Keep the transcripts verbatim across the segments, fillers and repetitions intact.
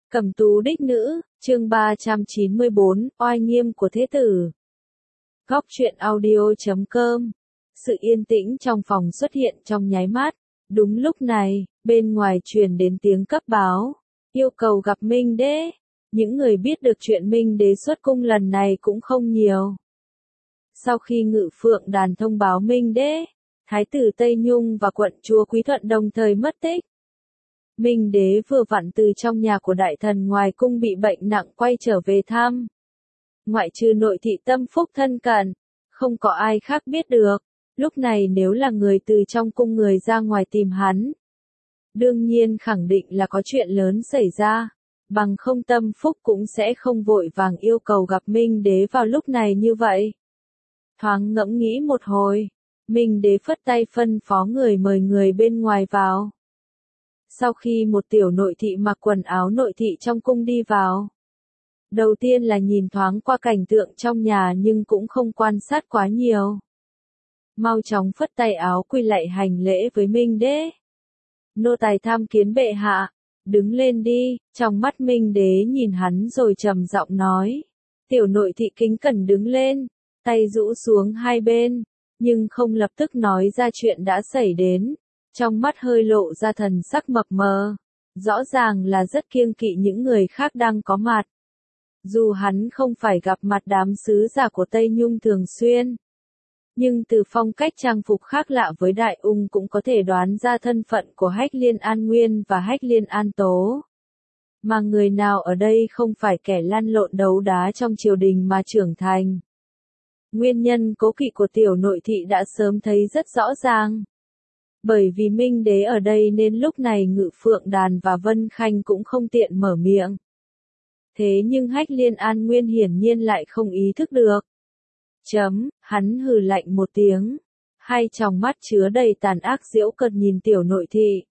Cẩm tú đích nữ, chương ba trăm chín mươi bốn, oai nghiêm của thế tử. Góc truyện audio chấm com. Sự yên tĩnh trong phòng xuất hiện trong nháy mắt. Đúng lúc này, bên ngoài truyền đến tiếng cấp báo, yêu cầu gặp Minh Đế. Những người biết được chuyện Minh Đế xuất cung lần này cũng không nhiều. Sau khi Ngự Phượng Đàn thông báo Minh Đế, Thái tử Tây Nhung và quận chúa Quý Thuận đồng thời mất tích. Minh Đế vừa vặn từ trong nhà của đại thần ngoài cung bị bệnh nặng quay trở về thăm. Ngoại trừ nội thị tâm phúc thân cận, không có ai khác biết được. Lúc này nếu là người từ trong cung người ra ngoài tìm hắn, đương nhiên khẳng định là có chuyện lớn xảy ra. Bằng không tâm phúc cũng sẽ không vội vàng yêu cầu gặp Minh Đế vào lúc này như vậy. Thoáng ngẫm nghĩ một hồi, Minh Đế phất tay phân phó người mời người bên ngoài vào. Sau khi một tiểu nội thị mặc quần áo nội thị trong cung đi vào, đầu tiên là nhìn thoáng qua cảnh tượng trong nhà nhưng cũng không quan sát quá nhiều. Mau chóng phất tay áo quy lạy hành lễ với Minh Đế. Nô tài tham kiến bệ hạ, đứng lên đi. Trong mắt Minh Đế nhìn hắn rồi trầm giọng nói. Tiểu nội thị kính cẩn đứng lên, tay rũ xuống hai bên, nhưng không lập tức nói ra chuyện đã xảy đến. Trong mắt hơi lộ ra thần sắc mập mờ, rõ ràng là rất kiêng kỵ những người khác đang có mặt. Dù hắn không phải gặp mặt đám sứ giả của Tây Nhung thường xuyên, nhưng từ phong cách trang phục khác lạ với Đại Ung cũng có thể đoán ra thân phận của Hách Liên An Nguyên và Hách Liên An Tố. Mà người nào ở đây không phải kẻ lăn lộn đấu đá trong triều đình mà trưởng thành. Nguyên nhân cố kỵ của tiểu nội thị đã sớm thấy rất rõ ràng. Bởi vì Minh Đế ở đây nên lúc này Ngự Phượng Đàn và Vân Khanh cũng không tiện mở miệng. Thế nhưng Hách Liên An Nguyên hiển nhiên lại không ý thức được. Chấm, hắn hừ lạnh một tiếng. Hai tròng mắt chứa đầy tàn ác giễu cợt nhìn tiểu nội thị.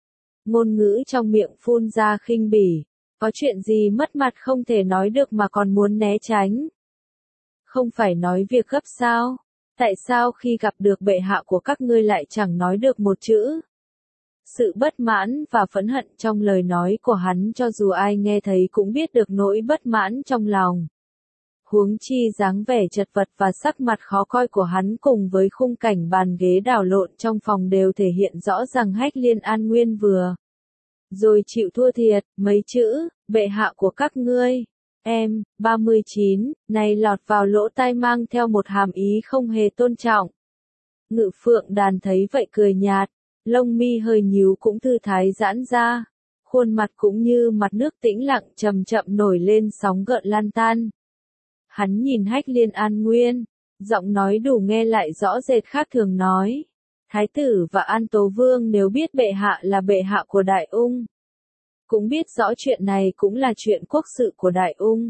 Ngôn ngữ trong miệng phun ra khinh bỉ. Có chuyện gì mất mặt không thể nói được mà còn muốn né tránh. Không phải nói việc gấp sao? Tại sao khi gặp được bệ hạ của các ngươi lại chẳng nói được một chữ? Sự bất mãn và phẫn hận trong lời nói của hắn cho dù ai nghe thấy cũng biết được nỗi bất mãn trong lòng. Huống chi dáng vẻ chật vật và sắc mặt khó coi của hắn cùng với khung cảnh bàn ghế đảo lộn trong phòng đều thể hiện rõ rằng Hách Liên An Nguyên vừa rồi chịu thua thiệt. Mấy chữ, bệ hạ của các ngươi. Em, ba mươi chín, này lọt vào lỗ tai mang theo một hàm ý không hề tôn trọng. Ngự Phượng Đàn thấy vậy cười nhạt, lông mi hơi nhíu cũng thư thái giãn ra, khuôn mặt cũng như mặt nước tĩnh lặng chậm chậm nổi lên sóng gợn lan tan. Hắn nhìn Hách Liên An Nguyên, giọng nói đủ nghe lại rõ rệt khác thường nói. Thái tử và An Tố Vương nếu biết bệ hạ là bệ hạ của Đại Ung, cũng biết rõ chuyện này cũng là chuyện quốc sự của Đại Ung.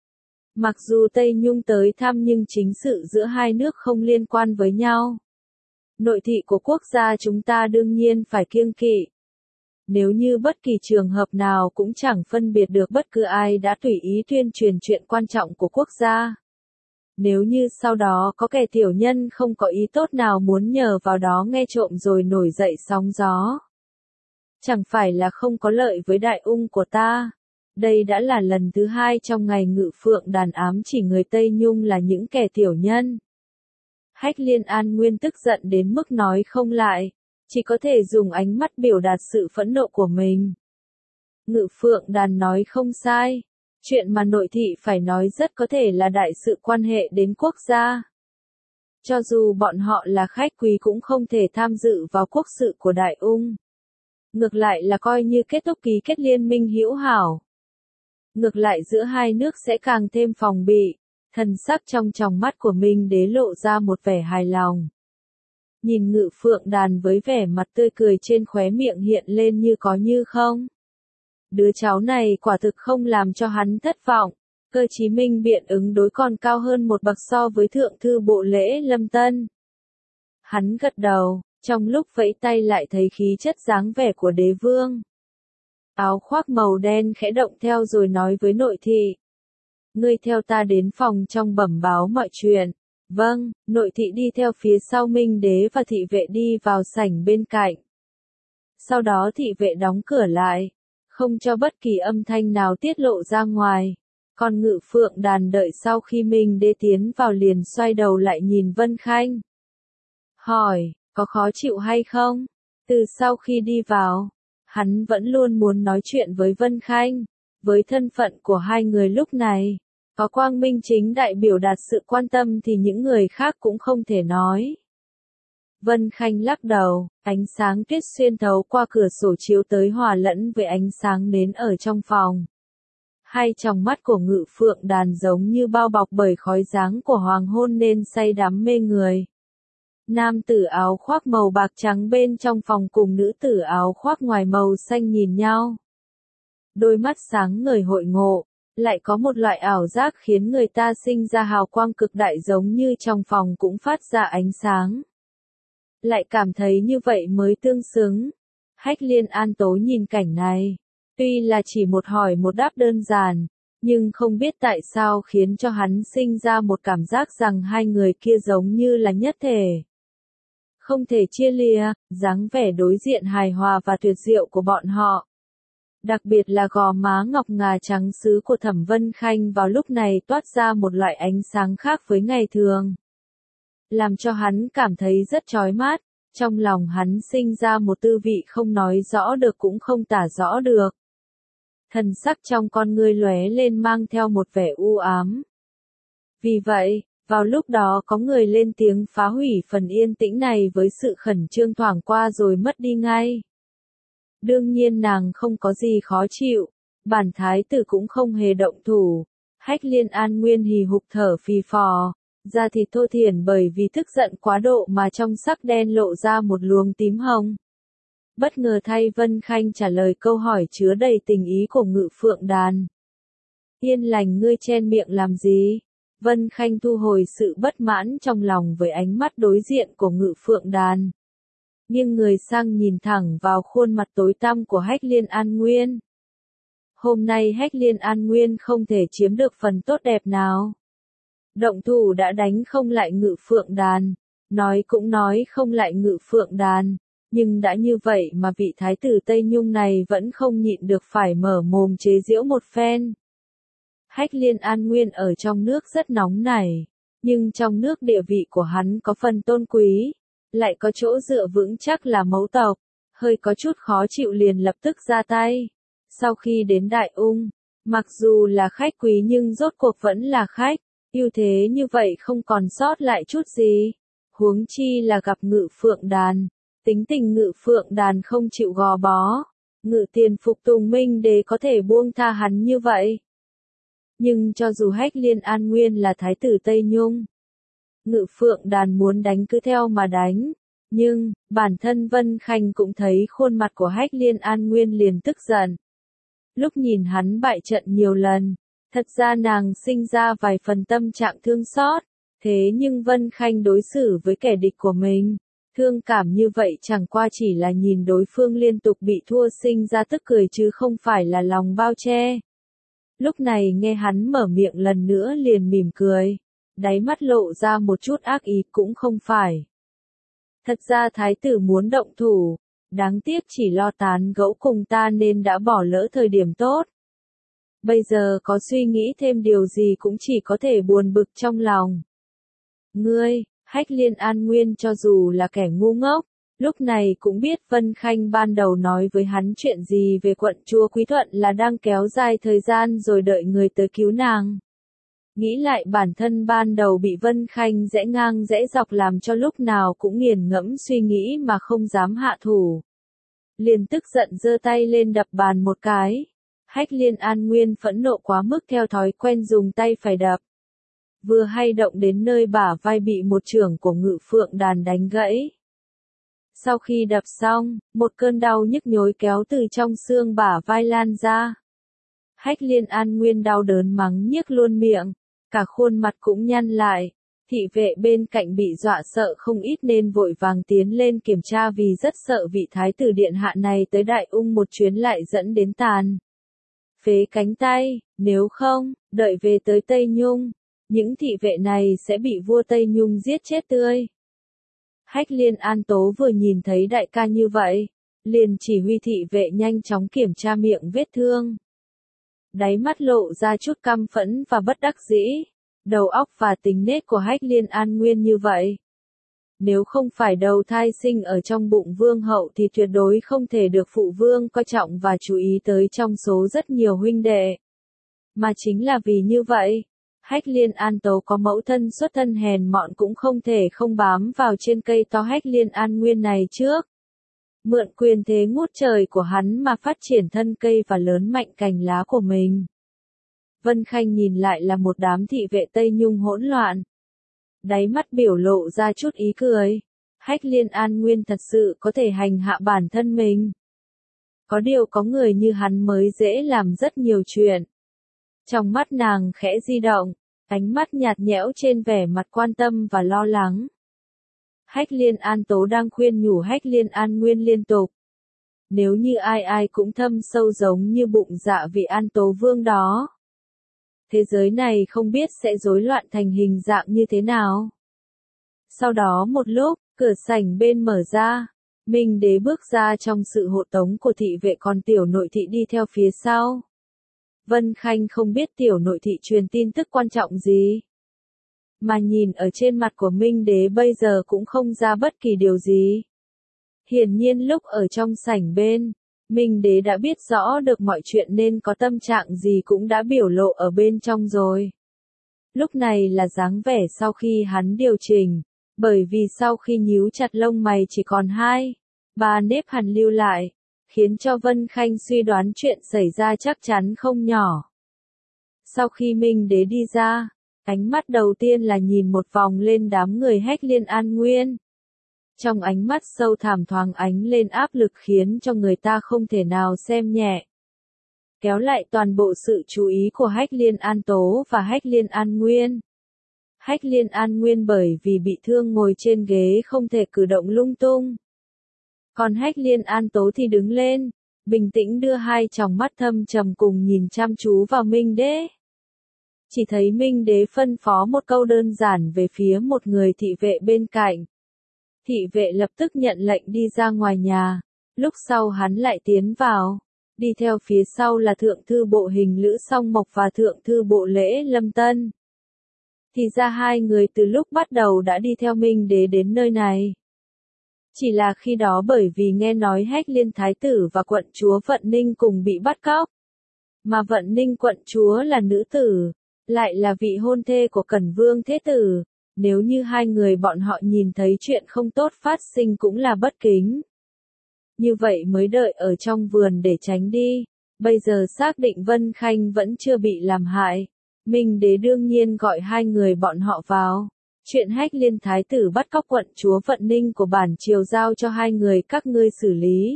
Mặc dù Tây Nhung tới thăm nhưng chính sự giữa hai nước không liên quan với nhau. Nội thị của quốc gia chúng ta đương nhiên phải kiêng kỵ. Nếu như bất kỳ trường hợp nào cũng chẳng phân biệt được bất cứ ai đã tùy ý tuyên truyền chuyện quan trọng của quốc gia. Nếu như sau đó có kẻ tiểu nhân không có ý tốt nào muốn nhờ vào đó nghe trộm rồi nổi dậy sóng gió, chẳng phải là không có lợi với Đại Ung của ta. Đây đã là lần thứ hai trong ngày Ngự Phượng Đàn ám chỉ người Tây Nhung là những kẻ tiểu nhân. Hách Liên An Nguyên tức giận đến mức nói không lại, chỉ có thể dùng ánh mắt biểu đạt sự phẫn nộ của mình. Ngự Phượng Đàn nói không sai, chuyện mà nội thị phải nói rất có thể là đại sự quan hệ đến quốc gia. Cho dù bọn họ là khách quý cũng không thể tham dự vào quốc sự của Đại Ung. Ngược lại là coi như kết thúc ký kết liên minh hữu hảo. Ngược lại giữa hai nước sẽ càng thêm phòng bị. Thần sắc trong tròng mắt của Minh Đế lộ ra một vẻ hài lòng. Nhìn Ngự Phượng Đàn với vẻ mặt tươi cười trên khóe miệng hiện lên như có như không. Đứa cháu này quả thực không làm cho hắn thất vọng. Cơ chí minh biện ứng đối còn cao hơn một bậc so với thượng thư bộ lễ Lâm Tân. Hắn gật đầu, trong lúc vẫy tay lại thấy khí chất dáng vẻ của đế vương. Áo khoác màu đen khẽ động theo rồi nói với nội thị. Ngươi theo ta đến phòng trong bẩm báo mọi chuyện. Vâng, nội thị đi theo phía sau Minh Đế và thị vệ đi vào sảnh bên cạnh. Sau đó thị vệ đóng cửa lại. không cho bất kỳ âm thanh nào tiết lộ ra ngoài. Còn Ngự Phượng Đàn đợi sau khi Minh Đế tiến vào liền xoay đầu lại nhìn Vân Khanh. Hỏi, có khó chịu hay không? Từ sau khi đi vào, hắn vẫn luôn muốn nói chuyện với Vân Khanh. Với thân phận của hai người lúc này, có quang minh chính đại biểu đạt sự quan tâm thì những người khác cũng không thể nói. Vân Khanh lắc đầu, ánh sáng tuyết xuyên thấu qua cửa sổ chiếu tới hòa lẫn với ánh sáng nến ở trong phòng. Hai tròng mắt của Ngự Phượng Đàn giống như bao bọc bởi khói dáng của hoàng hôn nên say đắm mê người. Nam tử áo khoác màu bạc trắng bên trong phòng cùng nữ tử áo khoác ngoài màu xanh nhìn nhau. Đôi mắt sáng ngời hội ngộ, lại có một loại ảo giác khiến người ta sinh ra hào quang cực đại giống như trong phòng cũng phát ra ánh sáng. Lại cảm thấy như vậy mới tương xứng. Hách Liên An Tố nhìn cảnh này. Tuy là chỉ một hỏi một đáp đơn giản, nhưng không biết tại sao khiến cho hắn sinh ra một cảm giác rằng hai người kia giống như là nhất thể. Không thể chia lìa, dáng vẻ đối diện hài hòa và tuyệt diệu của bọn họ. Đặc biệt là gò má ngọc ngà trắng sứ của Thẩm Vân Khanh vào lúc này toát ra một loại ánh sáng khác với ngày thường. Làm cho hắn cảm thấy rất chói mắt, trong lòng hắn sinh ra một tư vị không nói rõ được cũng không tả rõ được. Thần sắc trong con ngươi lóe lên mang theo một vẻ u ám. Vì vậy, vào lúc đó có người lên tiếng phá hủy phần yên tĩnh này với sự khẩn trương thoảng qua rồi mất đi ngay. Đương nhiên nàng không có gì khó chịu, bản thái tử cũng không hề động thủ. Hách Liên An Nguyên hì hục thở phì phò, da thịt thô thiển bởi vì tức giận quá độ mà trong sắc đen lộ ra một luồng tím hồng. Bất ngờ thay Vân Khanh trả lời câu hỏi chứa đầy tình ý của Ngự Phượng Đàn. Yên lành ngươi chen miệng làm gì? Vân Khanh thu hồi sự bất mãn trong lòng với ánh mắt đối diện của Ngự Phượng Đàn. Nghiêng người sang nhìn thẳng vào khuôn mặt tối tăm của Hách Liên An Nguyên. Hôm nay Hách Liên An Nguyên không thể chiếm được phần tốt đẹp nào. Động thủ đã đánh không lại Ngự Phượng Đàn, nói cũng nói không lại Ngự Phượng Đàn, nhưng đã như vậy mà vị thái tử Tây Nhung này vẫn không nhịn được phải mở mồm chế giễu một phen. Hách Liên An Nguyên ở trong nước rất nóng nảy, nhưng trong nước địa vị của hắn có phần tôn quý, lại có chỗ dựa vững chắc là mẫu tộc, hơi có chút khó chịu liền lập tức ra tay. Sau khi đến Đại Ung, mặc dù là khách quý nhưng rốt cuộc vẫn là khách, ưu thế như vậy không còn sót lại chút gì. Huống chi là gặp Ngự Phượng Đàn, tính tình Ngự Phượng Đàn không chịu gò bó, Ngự Tiền phục tùng Minh Đế có thể buông tha hắn như vậy. Nhưng cho dù Hách Liên An Nguyên là thái tử Tây Nhung, Ngự Phượng Đàn muốn đánh cứ theo mà đánh, nhưng, bản thân Vân Khanh cũng thấy khuôn mặt của Hách Liên An Nguyên liền tức giận. Lúc nhìn hắn bại trận nhiều lần, thật ra nàng sinh ra vài phần tâm trạng thương xót, thế nhưng Vân Khanh đối xử với kẻ địch của mình, thương cảm như vậy chẳng qua chỉ là nhìn đối phương liên tục bị thua sinh ra tức cười chứ không phải là lòng bao che. Lúc này nghe hắn mở miệng lần nữa liền mỉm cười, đáy mắt lộ ra một chút ác ý cũng không phải. Thật ra thái tử muốn động thủ, đáng tiếc chỉ lo tán gẫu cùng ta nên đã bỏ lỡ thời điểm tốt. Bây giờ có suy nghĩ thêm điều gì cũng chỉ có thể buồn bực trong lòng. Ngươi, Hách Liên An Nguyên cho dù là kẻ ngu ngốc, lúc này cũng biết Vân Khanh ban đầu nói với hắn chuyện gì về quận chúa Quý Thuận là đang kéo dài thời gian rồi đợi người tới cứu nàng. Nghĩ lại bản thân ban đầu bị Vân Khanh rẽ ngang rẽ dọc làm cho lúc nào cũng nghiền ngẫm suy nghĩ mà không dám hạ thủ. Liền tức giận giơ tay lên đập bàn một cái. Hách Liên An Nguyên phẫn nộ quá mức theo thói quen dùng tay phải đập. Vừa hay động đến nơi bả vai bị một chưởng của Ngự Phượng Đàn đánh gãy. Sau khi đập xong, một cơn đau nhức nhối kéo từ trong xương bả vai lan ra. Hách Liên An Nguyên đau đớn mắng nhiếc luôn miệng, cả khuôn mặt cũng nhăn lại. Thị vệ bên cạnh bị dọa sợ không ít nên vội vàng tiến lên kiểm tra vì rất sợ vị thái tử điện hạ này tới Đại Ung một chuyến lại dẫn đến tàn phế cánh tay, nếu không, đợi về tới Tây Nhung, những thị vệ này sẽ bị vua Tây Nhung giết chết tươi. Hách Liên An Tố vừa nhìn thấy đại ca như vậy, liền chỉ huy thị vệ nhanh chóng kiểm tra miệng vết thương. Đáy mắt lộ ra chút căm phẫn và bất đắc dĩ, đầu óc và tính nết của Hách Liên An Nguyên như vậy. Nếu không phải đầu thai sinh ở trong bụng vương hậu thì tuyệt đối không thể được phụ vương coi trọng và chú ý tới trong số rất nhiều huynh đệ. Mà chính là vì như vậy, Hách Liên An Tấu có mẫu thân xuất thân hèn mọn cũng không thể không bám vào trên cây to Hách Liên An Nguyên này trước. Mượn quyền thế ngút trời của hắn mà phát triển thân cây và lớn mạnh cành lá của mình. Vân Khanh nhìn lại là một đám thị vệ Tây Nhung hỗn loạn. Đáy mắt biểu lộ ra chút ý cười. Hách Liên An Nguyên thật sự có thể hành hạ bản thân mình. Có điều có người như hắn mới dễ làm rất nhiều chuyện. Trong mắt nàng khẽ di động, ánh mắt nhạt nhẽo trên vẻ mặt quan tâm và lo lắng. Hách Liên An Tố đang khuyên nhủ Hách Liên An Nguyên liên tục. Nếu như ai ai cũng thâm sâu giống như bụng dạ vị An Tố Vương đó. Thế giới này không biết sẽ rối loạn thành hình dạng như thế nào. Sau đó một lúc, cửa sảnh bên mở ra, Minh Đế bước ra trong sự hộ tống của thị vệ, còn tiểu nội thị đi theo phía sau. Vân Khanh không biết tiểu nội thị truyền tin tức quan trọng gì. Mà nhìn ở trên mặt của Minh Đế bây giờ cũng không ra bất kỳ điều gì. Hiển nhiên lúc ở trong sảnh bên, Minh Đế đã biết rõ được mọi chuyện nên có tâm trạng gì cũng đã biểu lộ ở bên trong rồi. Lúc này là dáng vẻ sau khi hắn điều chỉnh, bởi vì sau khi nhíu chặt lông mày chỉ còn hai, ba nếp hằn lưu lại, khiến cho Vân Khanh suy đoán chuyện xảy ra chắc chắn không nhỏ. Sau khi Minh Đế đi ra, ánh mắt đầu tiên là nhìn một vòng lên đám người Hách Liên An Nguyên. Trong ánh mắt sâu thẳm thoáng ánh lên áp lực khiến cho người ta không thể nào xem nhẹ. Kéo lại toàn bộ sự chú ý của Hách Liên An Tố và Hách Liên An Nguyên. Hách Liên An Nguyên bởi vì bị thương ngồi trên ghế không thể cử động lung tung. Còn Hách Liên An Tố thì đứng lên, bình tĩnh đưa hai tròng mắt thâm trầm cùng nhìn chăm chú vào Minh Đế. Chỉ thấy Minh Đế phân phó một câu đơn giản về phía một người thị vệ bên cạnh. Thị vệ lập tức nhận lệnh đi ra ngoài nhà, lúc sau hắn lại tiến vào, đi theo phía sau là thượng thư bộ Hình Lữ Song Mộc và thượng thư bộ Lễ Lâm Tân. Thì ra hai người từ lúc bắt đầu đã đi theo Minh Đế đến nơi này. Chỉ là khi đó bởi vì nghe nói Hách Liên Thái Tử và quận chúa Vận Ninh cùng bị bắt cóc. Mà Vận Ninh quận chúa là nữ tử, lại là vị hôn thê của Cẩn Vương Thế Tử. Nếu như hai người bọn họ nhìn thấy chuyện không tốt phát sinh cũng là bất kính. Như vậy mới đợi ở trong vườn để tránh đi. Bây giờ xác định Vân Khanh vẫn chưa bị làm hại. Minh Đế đương nhiên gọi hai người bọn họ vào. Chuyện Hách Liên Thái Tử bắt cóc quận chúa Vận Ninh của bản triều giao cho hai người các ngươi xử lý.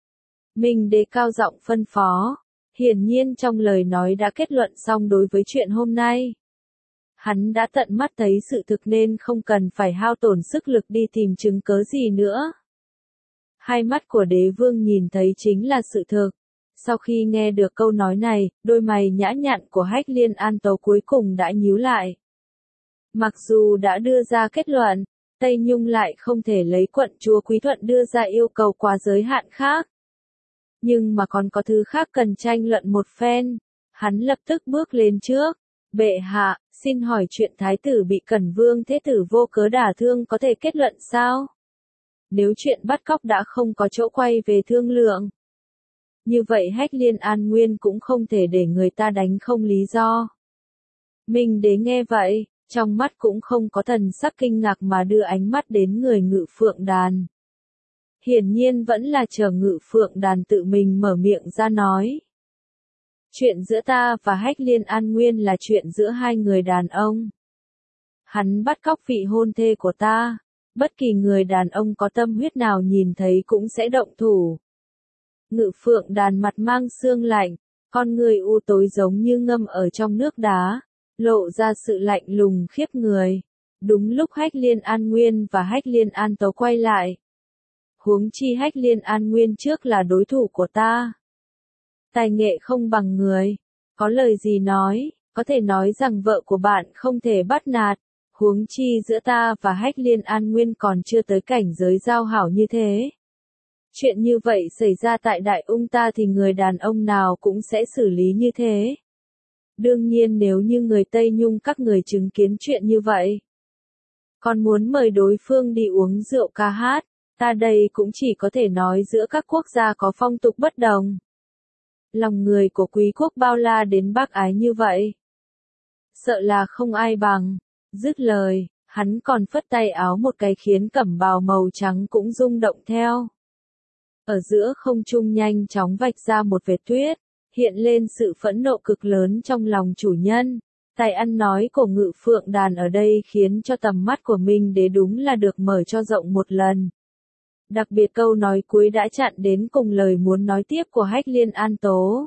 Minh Đế cao giọng phân phó. Hiển nhiên trong lời nói đã kết luận xong đối với chuyện hôm nay. Hắn đã tận mắt thấy sự thực nên không cần phải hao tổn sức lực đi tìm chứng cớ gì nữa. Hai mắt của đế vương nhìn thấy chính là sự thực. Sau khi nghe được câu nói này, đôi mày nhã nhặn của Hách Liên An Tấu cuối cùng đã nhíu lại. Mặc dù đã đưa ra kết luận, Tây Nhung lại không thể lấy quận chúa Quý Thuận đưa ra yêu cầu quá giới hạn khác. Nhưng mà còn có thứ khác cần tranh luận một phen. Hắn lập tức bước lên trước. Bệ hạ, xin hỏi chuyện Thái tử bị Cẩn Vương Thế Tử vô cớ đả thương có thể kết luận sao? Nếu chuyện bắt cóc đã không có chỗ quay về thương lượng. Như vậy Hách Liên An Nguyên cũng không thể để người ta đánh không lý do. Minh Đế nghe vậy, trong mắt cũng không có thần sắc kinh ngạc mà đưa ánh mắt đến người Ngự Phượng Đàn. Hiển nhiên vẫn là chờ Ngự Phượng Đàn tự mình mở miệng ra nói. Chuyện giữa ta và Hách Liên An Nguyên là chuyện giữa hai người đàn ông. Hắn bắt cóc vị hôn thê của ta, bất kỳ người đàn ông có tâm huyết nào nhìn thấy cũng sẽ động thủ. Ngự Phượng Đàn mặt mang sương lạnh, con người u tối giống như ngâm ở trong nước đá, lộ ra sự lạnh lùng khiếp người. Đúng lúc Hách Liên An Nguyên và Hách Liên An Tấu quay lại. Huống chi Hách Liên An Nguyên trước là đối thủ của ta. Tài nghệ không bằng người, có lời gì nói, có thể nói rằng vợ của bạn không thể bắt nạt, huống chi giữa ta và Hách Liên An Nguyên còn chưa tới cảnh giới giao hảo như thế. Chuyện như vậy xảy ra tại Đại Ung ta thì người đàn ông nào cũng sẽ xử lý như thế. Đương nhiên nếu như người Tây Nhung các người chứng kiến chuyện như vậy, còn muốn mời đối phương đi uống rượu ca hát, ta đây cũng chỉ có thể nói giữa các quốc gia có phong tục bất đồng. Lòng người của quý quốc bao la đến bác ái như vậy, sợ là không ai bằng. Dứt lời, hắn còn phất tay áo một cái khiến cẩm bào màu trắng cũng rung động theo. Ở giữa không trung nhanh chóng vạch ra một vệt tuyết, hiện lên sự phẫn nộ cực lớn trong lòng chủ nhân. Tài ăn nói của Ngự Phượng Đàn ở đây khiến cho tầm mắt của Minh Đế đúng là được mở cho rộng một lần. Đặc biệt câu nói cuối đã chặn đến cùng lời muốn nói tiếp của Hách Liên An Tố.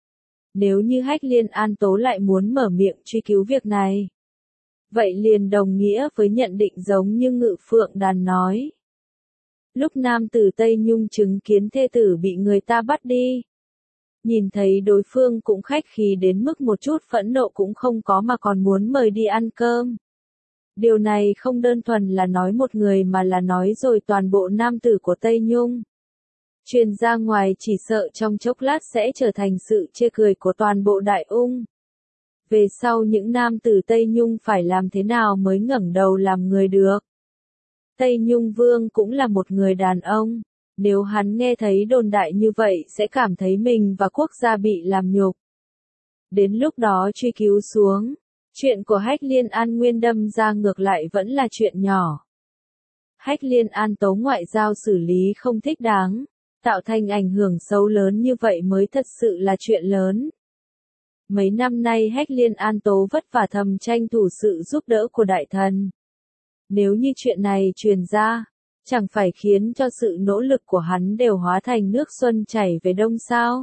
Nếu như Hách Liên An Tố lại muốn mở miệng truy cứu việc này, vậy liền đồng nghĩa với nhận định giống như Ngự Phượng Đàn nói. Lúc nam tử Tây Nhung chứng kiến thê tử bị người ta bắt đi, nhìn thấy đối phương cũng khách khí đến mức một chút phẫn nộ cũng không có mà còn muốn mời đi ăn cơm. Điều này không đơn thuần là nói một người mà là nói rồi toàn bộ nam tử của Tây Nhung. Truyền ra ngoài chỉ sợ trong chốc lát sẽ trở thành sự chê cười của toàn bộ Đại Ung. Về sau những nam tử Tây Nhung phải làm thế nào mới ngẩng đầu làm người được. Tây Nhung Vương cũng là một người đàn ông. Nếu hắn nghe thấy đồn đại như vậy sẽ cảm thấy mình và quốc gia bị làm nhục. Đến lúc đó truy cứu xuống, chuyện của Hách Liên An Nguyên đâm ra ngược lại vẫn là chuyện nhỏ. Hách Liên An Tố ngoại giao xử lý không thích đáng, tạo thành ảnh hưởng xấu lớn như vậy mới thật sự là chuyện lớn. Mấy năm nay Hách Liên An Tố vất vả thầm tranh thủ sự giúp đỡ của đại thần. Nếu như chuyện này truyền ra, chẳng phải khiến cho sự nỗ lực của hắn đều hóa thành nước xuân chảy về đông sao?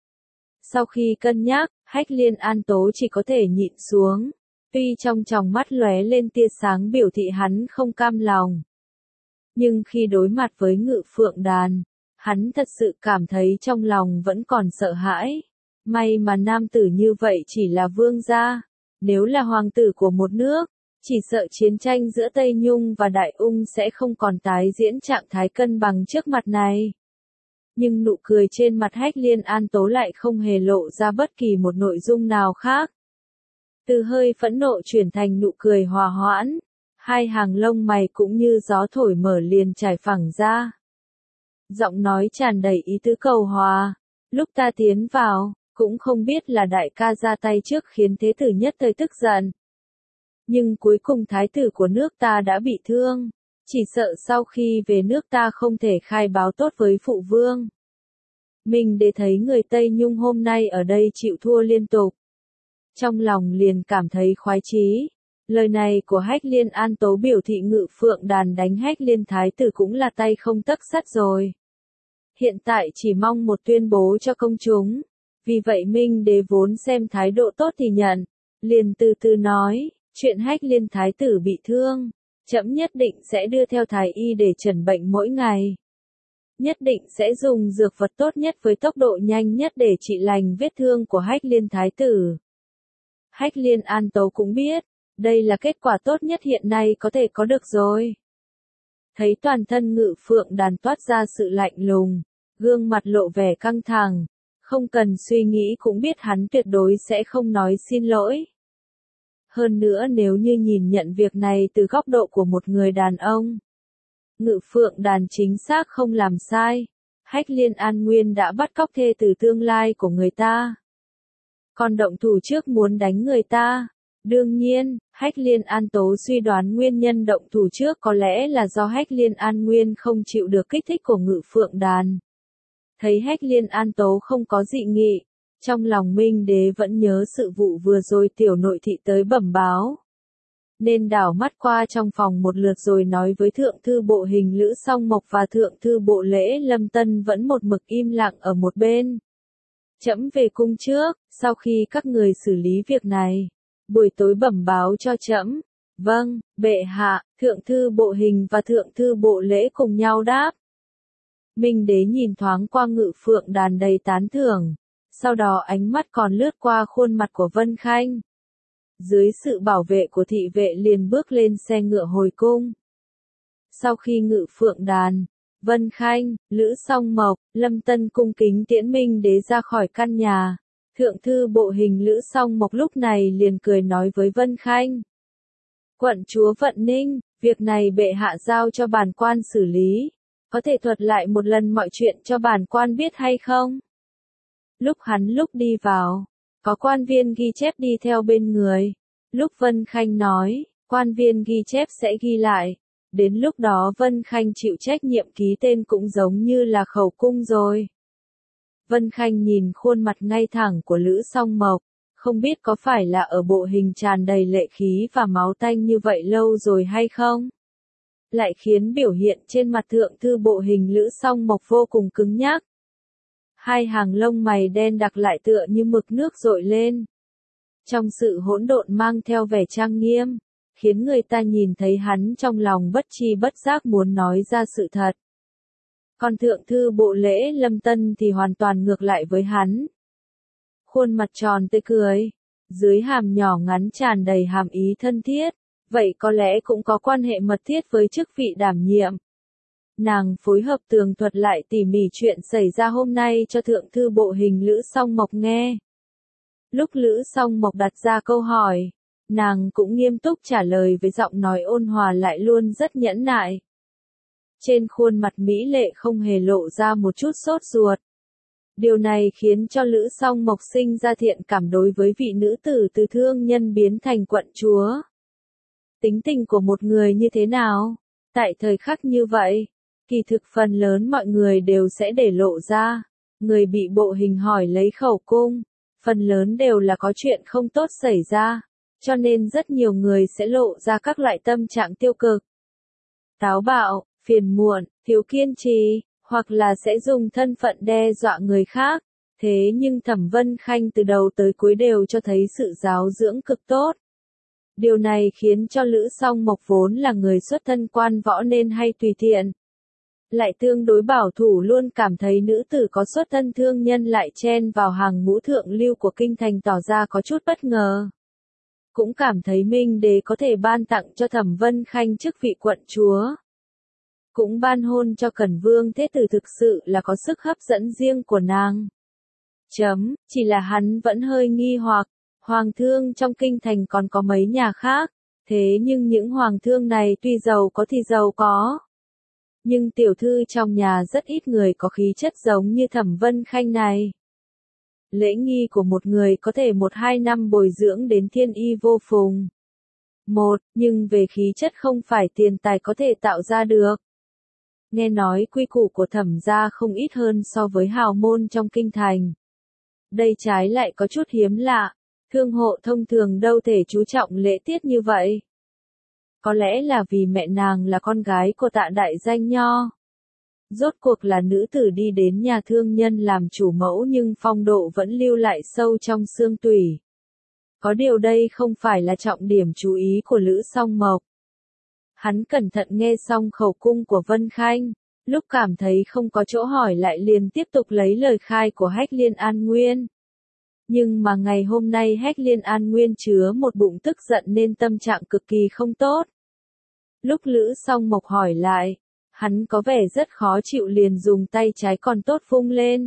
Sau khi cân nhắc, Hách Liên An Tố chỉ có thể nhịn xuống, tuy trong tròng mắt lóe lên tia sáng biểu thị hắn không cam lòng. Nhưng khi đối mặt với Ngự Phượng Đàn, hắn thật sự cảm thấy trong lòng vẫn còn sợ hãi. May mà nam tử như vậy chỉ là vương gia, nếu là hoàng tử của một nước, chỉ sợ chiến tranh giữa Tây Nhung và Đại Ung sẽ không còn tái diễn trạng thái cân bằng trước mặt này. Nhưng nụ cười trên mặt Hách Liên An Tố lại không hề lộ ra bất kỳ một nội dung nào khác. Từ hơi phẫn nộ chuyển thành nụ cười hòa hoãn, hai hàng lông mày cũng như gió thổi mở liền trải phẳng ra. Giọng nói tràn đầy ý tứ cầu hòa, lúc ta tiến vào, cũng không biết là đại ca ra tay trước khiến thế tử nhất thời tức giận. Nhưng cuối cùng thái tử của nước ta đã bị thương, chỉ sợ sau khi về nước ta không thể khai báo tốt với phụ vương. Mình để thấy người Tây Nhung hôm nay ở đây chịu thua liên tục. Trong lòng liền cảm thấy khoái chí. Lời này của Hách Liên An Tố biểu thị Ngự Phượng Đàn đánh Hách Liên thái tử cũng là tay không tấc sắt rồi. Hiện tại chỉ mong một tuyên bố cho công chúng. Vì vậy Minh Đế vốn xem thái độ tốt thì nhận, liền từ từ nói, chuyện Hách Liên thái tử bị thương, trẫm nhất định sẽ đưa theo thái y để chẩn bệnh mỗi ngày. Nhất định sẽ dùng dược vật tốt nhất với tốc độ nhanh nhất để trị lành vết thương của Hách Liên thái tử. Hách Liên An Tố cũng biết, đây là kết quả tốt nhất hiện nay có thể có được rồi. Thấy toàn thân Ngự Phượng Đàn toát ra sự lạnh lùng, gương mặt lộ vẻ căng thẳng, không cần suy nghĩ cũng biết hắn tuyệt đối sẽ không nói xin lỗi. Hơn nữa nếu như nhìn nhận việc này từ góc độ của một người đàn ông, Ngự Phượng Đàn chính xác không làm sai. Hách Liên An Nguyên đã bắt cóc thê tử tương lai của người ta, còn động thủ trước muốn đánh người ta. Đương nhiên, Hách Liên An Tố suy đoán nguyên nhân động thủ trước có lẽ là do Hách Liên An Nguyên không chịu được kích thích của Ngự Phượng Đàn. Thấy Hách Liên An Tố không có dị nghị, trong lòng Minh Đế vẫn nhớ sự vụ vừa rồi tiểu nội thị tới bẩm báo. Nên đảo mắt qua trong phòng một lượt rồi nói với Thượng Thư Bộ Hình Lữ Song Mộc và Thượng Thư Bộ Lễ Lâm Tân vẫn một mực im lặng ở một bên. Trẫm về cung trước, sau khi các người xử lý việc này, buổi tối bẩm báo cho trẫm. Vâng, bệ hạ. Thượng Thư Bộ Hình và Thượng Thư Bộ Lễ cùng nhau đáp. Minh Đế nhìn thoáng qua Ngự Phượng Đàn đầy tán thưởng, sau đó ánh mắt còn lướt qua khuôn mặt của Vân Khanh. Dưới sự bảo vệ của thị vệ liền bước lên xe ngựa hồi cung. Sau khi Ngự Phượng Đàn, Vân Khanh, Lữ Song Mộc, Lâm Tân cung kính tiễn Minh Đế ra khỏi căn nhà. Thượng thư bộ hình Lữ Song Mộc lúc này liền cười nói với Vân Khanh. Quận chúa Vận Ninh, việc này bệ hạ giao cho bản quan xử lý. Có thể thuật lại một lần mọi chuyện cho bản quan biết hay không? Lúc hắn lúc đi vào, có quan viên ghi chép đi theo bên người. Lúc Vân Khanh nói, quan viên ghi chép sẽ ghi lại. Đến lúc đó Vân Khanh chịu trách nhiệm ký tên cũng giống như là khẩu cung rồi. Vân Khanh nhìn khuôn mặt ngay thẳng của Lữ Song Mộc, không biết có phải là ở bộ hình tràn đầy lệ khí và máu tanh như vậy lâu rồi hay không? Lại khiến biểu hiện trên mặt thượng thư bộ hình Lữ Song Mộc vô cùng cứng nhắc. Hai hàng lông mày đen đặc lại tựa như mực nước dội lên. Trong sự hỗn độn mang theo vẻ trang nghiêm, khiến người ta nhìn thấy hắn trong lòng bất tri bất giác muốn nói ra sự thật. Còn thượng thư bộ lễ Lâm Tân thì hoàn toàn ngược lại với hắn. Khuôn mặt tròn tươi cười, dưới hàm nhỏ ngắn tràn đầy hàm ý thân thiết, vậy có lẽ cũng có quan hệ mật thiết với chức vị đảm nhiệm. Nàng phối hợp tường thuật lại tỉ mỉ chuyện xảy ra hôm nay cho thượng thư bộ hình Lữ Song Mộc nghe. Lúc Lữ Song Mộc đặt ra câu hỏi, nàng cũng nghiêm túc trả lời với giọng nói ôn hòa lại luôn rất nhẫn nại. Trên khuôn mặt mỹ lệ không hề lộ ra một chút sốt ruột. Điều này khiến cho Lữ Song Mộc sinh ra thiện cảm đối với vị nữ tử từ thương nhân biến thành quận chúa. Tính tình của một người như thế nào? Tại thời khắc như vậy, kỳ thực phần lớn mọi người đều sẽ để lộ ra. Người bị bộ hình hỏi lấy khẩu cung, phần lớn đều là có chuyện không tốt xảy ra, cho nên rất nhiều người sẽ lộ ra các loại tâm trạng tiêu cực. Táo bạo, phiền muộn, thiếu kiên trì, hoặc là sẽ dùng thân phận đe dọa người khác. Thế nhưng Thẩm Vân Khanh từ đầu tới cuối đều cho thấy sự giáo dưỡng cực tốt. Điều này khiến cho Lữ Song Mộc vốn là người xuất thân quan võ nên hay tùy tiện. Lại tương đối bảo thủ luôn cảm thấy nữ tử có xuất thân thương nhân lại chen vào hàng ngũ thượng lưu của kinh thành tỏ ra có chút bất ngờ. Cũng cảm thấy Minh Đế có thể ban tặng cho Thẩm Vân Khanh chức vị quận chúa. Cũng ban hôn cho Cẩn Vương Thế Tử thực sự là có sức hấp dẫn riêng của nàng. Chấm, chỉ là hắn vẫn hơi nghi hoặc, hoàng thương trong kinh thành còn có mấy nhà khác, thế nhưng những hoàng thương này tuy giàu có thì giàu có. Nhưng tiểu thư trong nhà rất ít người có khí chất giống như Thẩm Vân Khanh này. Lễ nghi của một người có thể một hai năm bồi dưỡng đến thiên y vô phùng. Một, nhưng về khí chất không phải tiền tài có thể tạo ra được. Nghe nói quy củ của Thẩm gia không ít hơn so với hào môn trong kinh thành. Đây trái lại có chút hiếm lạ, thương hộ thông thường đâu thể chú trọng lễ tiết như vậy. Có lẽ là vì mẹ nàng là con gái của Tạ đại danh nho. Rốt cuộc là nữ tử đi đến nhà thương nhân làm chủ mẫu nhưng phong độ vẫn lưu lại sâu trong xương tủy. Có điều đây không phải là trọng điểm chú ý của Lữ Song Mộc. Hắn cẩn thận nghe xong khẩu cung của Vân Khanh, lúc cảm thấy không có chỗ hỏi lại liền tiếp tục lấy lời khai của Hách Liên An Nguyên. Nhưng mà ngày hôm nay Hách Liên An Nguyên chứa một bụng tức giận nên tâm trạng cực kỳ không tốt. Lúc Lữ Song Mộc hỏi lại, hắn có vẻ rất khó chịu liền dùng tay trái còn tốt vung lên.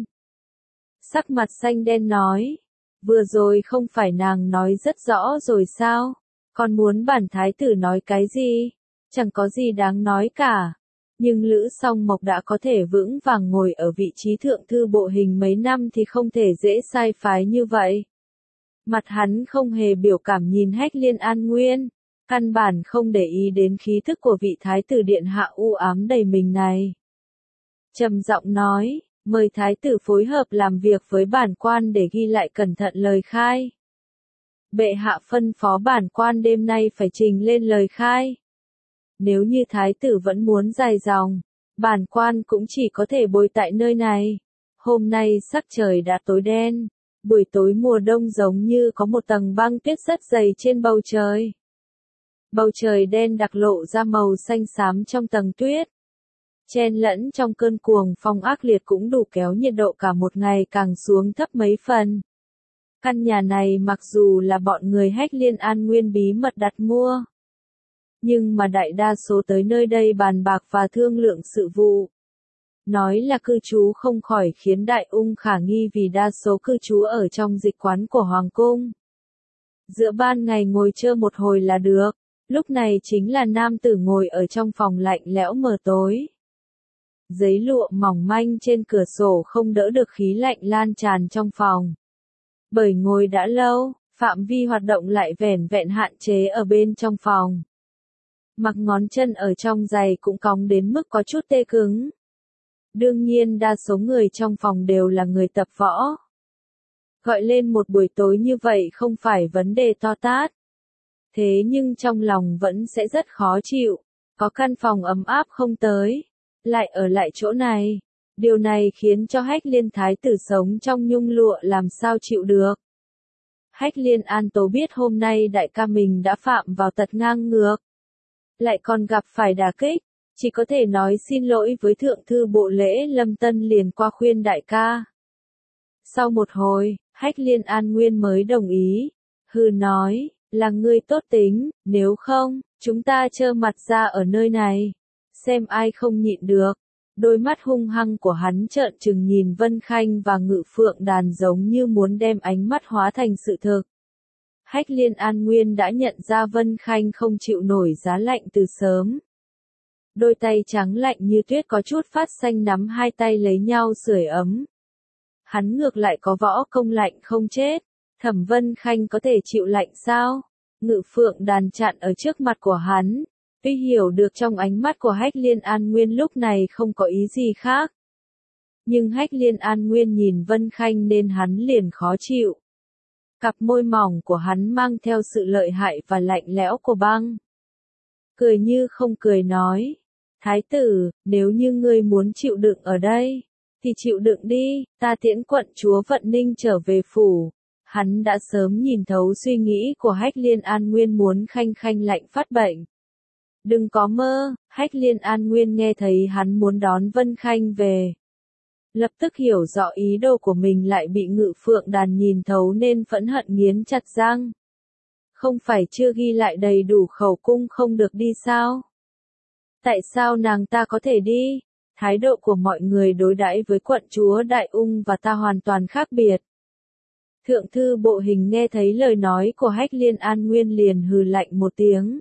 Sắc mặt xanh đen nói, vừa rồi không phải nàng nói rất rõ rồi sao, còn muốn bản thái tử nói cái gì, chẳng có gì đáng nói cả. Nhưng Lữ Song Mộc đã có thể vững vàng ngồi ở vị trí thượng thư bộ hình mấy năm thì không thể dễ sai phái như vậy. Mặt hắn không hề biểu cảm nhìn Hách Liên An Nguyên, căn bản không để ý đến khí thức của vị thái tử điện hạ u ám đầy mình này. Trầm giọng nói, mời thái tử phối hợp làm việc với bản quan để ghi lại cẩn thận lời khai. Bệ hạ phân phó bản quan đêm nay phải trình lên lời khai. Nếu như thái tử vẫn muốn dài dòng, bản quan cũng chỉ có thể bồi tại nơi này. Hôm nay sắc trời đã tối đen, buổi tối mùa đông giống như có một tầng băng tuyết rất dày trên bầu trời. Bầu trời đen đặc lộ ra màu xanh xám trong tầng tuyết. Chen lẫn trong cơn cuồng phong ác liệt cũng đủ kéo nhiệt độ cả một ngày càng xuống thấp mấy phần. Căn nhà này mặc dù là bọn người Hách Liên An Nguyên bí mật đặt mua, nhưng mà đại đa số tới nơi đây bàn bạc và thương lượng sự vụ. Nói là cư trú không khỏi khiến Đại Ung khả nghi vì đa số cư trú ở trong dịch quán của Hoàng cung. Giữa ban ngày ngồi chơi một hồi là được, lúc này chính là nam tử ngồi ở trong phòng lạnh lẽo mờ tối. Giấy lụa mỏng manh trên cửa sổ không đỡ được khí lạnh lan tràn trong phòng. Bởi ngồi đã lâu, phạm vi hoạt động lại vẻn vẹn hạn chế ở bên trong phòng. Mặc ngón chân ở trong giày cũng cong đến mức có chút tê cứng. Đương nhiên đa số người trong phòng đều là người tập võ. Gọi lên một buổi tối như vậy không phải vấn đề to tát. Thế nhưng trong lòng vẫn sẽ rất khó chịu, có căn phòng ấm áp không tới, lại ở lại chỗ này. Điều này khiến cho Hách Liên thái tử sống trong nhung lụa làm sao chịu được. Hách Liên An Tố biết hôm nay đại ca mình đã phạm vào tật ngang ngược. Lại còn gặp phải đả kích, chỉ có thể nói xin lỗi với thượng thư bộ lễ Lâm Tân liền qua khuyên đại ca. Sau một hồi, Hách Liên An Nguyên mới đồng ý, hừ nói, là ngươi tốt tính, nếu không, chúng ta trơ mặt ra ở nơi này, xem ai không nhịn được. Đôi mắt hung hăng của hắn trợn trừng nhìn Vân Khanh và Ngự Phượng Đàn giống như muốn đem ánh mắt hóa thành sự thực. Hách Liên An Nguyên đã nhận ra Vân Khanh không chịu nổi giá lạnh từ sớm. Đôi tay trắng lạnh như tuyết có chút phát xanh nắm hai tay lấy nhau sưởi ấm. Hắn ngược lại có võ công lạnh không chết. Thẩm Vân Khanh có thể chịu lạnh sao? Ngự Phượng Đàn chặn ở trước mặt của hắn. Tuy hiểu được trong ánh mắt của Hách Liên An Nguyên lúc này không có ý gì khác. Nhưng Hách Liên An Nguyên nhìn Vân Khanh nên hắn liền khó chịu. Cặp môi mỏng của hắn mang theo sự lợi hại và lạnh lẽo của băng. Cười như không cười nói. Thái tử, nếu như ngươi muốn chịu đựng ở đây, thì chịu đựng đi, ta tiễn quận chúa Vận Ninh trở về phủ. Hắn đã sớm nhìn thấu suy nghĩ của Hách Liên An Nguyên muốn Khanh Khanh lạnh phát bệnh. Đừng có mơ, Hách Liên An Nguyên nghe thấy hắn muốn đón Vân Khanh về. Lập tức hiểu rõ ý đồ của mình lại bị Ngự Phượng Đàn nhìn thấu nên phẫn hận nghiến chặt răng. Không phải chưa ghi lại đầy đủ khẩu cung không được đi sao? Tại sao nàng ta có thể đi? Thái độ của mọi người đối đãi với quận chúa Đại Ung và ta hoàn toàn khác biệt. Thượng thư Bộ Hình nghe thấy lời nói của Hách Liên An Nguyên liền hừ lạnh một tiếng.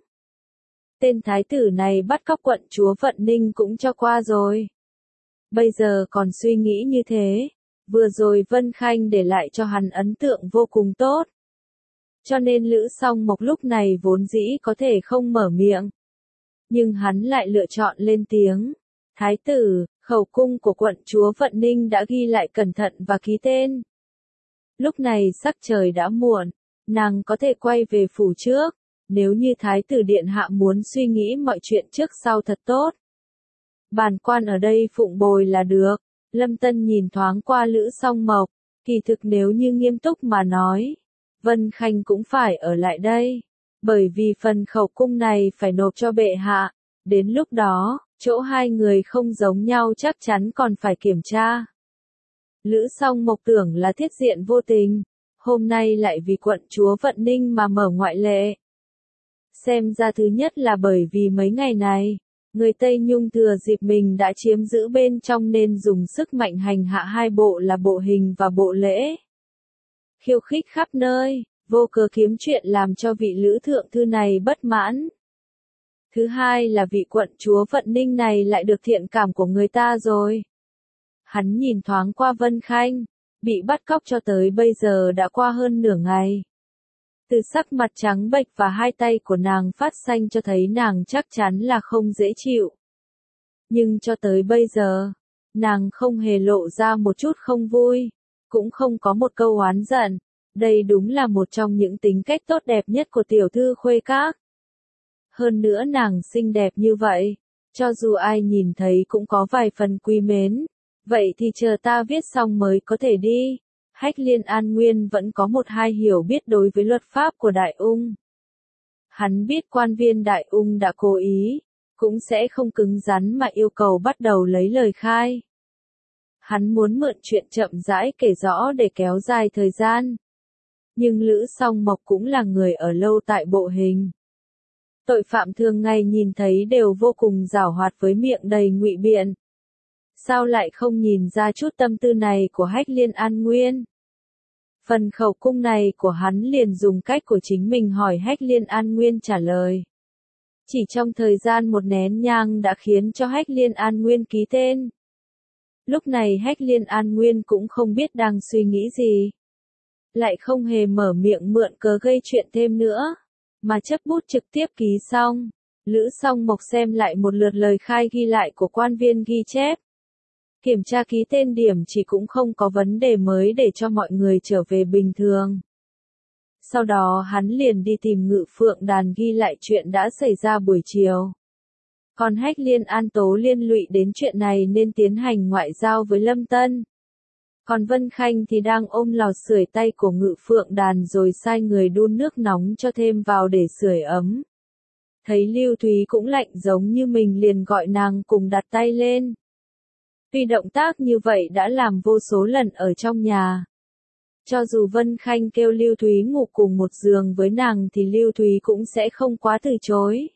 Tên thái tử này bắt cóc quận chúa Vận Ninh cũng cho qua rồi. Bây giờ còn suy nghĩ như thế. Vừa rồi Vân Khanh để lại cho hắn ấn tượng vô cùng tốt. Cho nên Lữ Song Mộc lúc này vốn dĩ có thể không mở miệng. Nhưng hắn lại lựa chọn lên tiếng. Thái tử, khẩu cung của quận chúa Vận Ninh đã ghi lại cẩn thận và ký tên. Lúc này sắc trời đã muộn, nàng có thể quay về phủ trước. Nếu như Thái tử Điện Hạ muốn suy nghĩ mọi chuyện trước sau thật tốt. Bản quan ở đây phụng bồi là được. Lâm Tân nhìn thoáng qua Lữ Song Mộc, kỳ thực nếu như nghiêm túc mà nói, Vân Khanh cũng phải ở lại đây. Bởi vì phần khẩu cung này phải nộp cho bệ hạ. Đến lúc đó, chỗ hai người không giống nhau chắc chắn còn phải kiểm tra. Lữ Song Mộc tưởng là thiết diện vô tình. Hôm nay lại vì quận chúa Vận Ninh mà mở ngoại lệ. Xem ra thứ nhất là bởi vì mấy ngày này, người Tây Nhung thừa dịp mình đã chiếm giữ bên trong nên dùng sức mạnh hành hạ hai bộ là Bộ Hình và Bộ Lễ. Khiêu khích khắp nơi, vô cớ kiếm chuyện làm cho vị Lữ thượng thư này bất mãn. Thứ hai là vị quận chúa Vận Ninh này lại được thiện cảm của người ta rồi. Hắn nhìn thoáng qua Vân Khanh, bị bắt cóc cho tới bây giờ đã qua hơn nửa ngày. Từ sắc mặt trắng bệch và hai tay của nàng phát xanh cho thấy nàng chắc chắn là không dễ chịu. Nhưng cho tới bây giờ, nàng không hề lộ ra một chút không vui, cũng không có một câu oán giận. Đây đúng là một trong những tính cách tốt đẹp nhất của tiểu thư Khuê Các. Hơn nữa nàng xinh đẹp như vậy, cho dù ai nhìn thấy cũng có vài phần quý mến. Vậy thì chờ ta viết xong mới có thể đi. Hách Liên An Nguyên vẫn có một hai hiểu biết đối với luật pháp của Đại Ung. Hắn biết quan viên Đại Ung đã cố ý, cũng sẽ không cứng rắn mà yêu cầu bắt đầu lấy lời khai. Hắn muốn mượn chuyện chậm rãi kể rõ để kéo dài thời gian. Nhưng Lữ Song Mộc cũng là người ở lâu tại Bộ Hình. Tội phạm thường ngày nhìn thấy đều vô cùng giảo hoạt với miệng đầy ngụy biện. Sao lại không nhìn ra chút tâm tư này của Hách Liên An Nguyên? Phần khẩu cung này của hắn liền dùng cách của chính mình hỏi Hách Liên An Nguyên trả lời. Chỉ trong thời gian một nén nhang đã khiến cho Hách Liên An Nguyên ký tên. Lúc này Hách Liên An Nguyên cũng không biết đang suy nghĩ gì. Lại không hề mở miệng mượn cớ gây chuyện thêm nữa, mà chấp bút trực tiếp ký xong. Lữ Song Mộc xem lại một lượt lời khai ghi lại của quan viên ghi chép. Kiểm tra ký tên điểm chỉ cũng không có vấn đề mới để cho mọi người trở về bình thường. Sau đó hắn liền đi tìm Ngự Phượng Đàn ghi lại chuyện đã xảy ra buổi chiều. Còn Hách Liên An Tố liên lụy đến chuyện này nên tiến hành ngoại giao với Lâm Tân. Còn Vân Khanh thì đang ôm lò sưởi tay của Ngự Phượng Đàn rồi sai người đun nước nóng cho thêm vào để sưởi ấm. Thấy Lưu Thúy cũng lạnh giống như mình liền gọi nàng cùng đặt tay lên. Tuy động tác như vậy đã làm vô số lần ở trong nhà. Cho dù Vân Khanh kêu Lưu Thúy ngủ cùng một giường với nàng thì Lưu Thúy cũng sẽ không quá từ chối.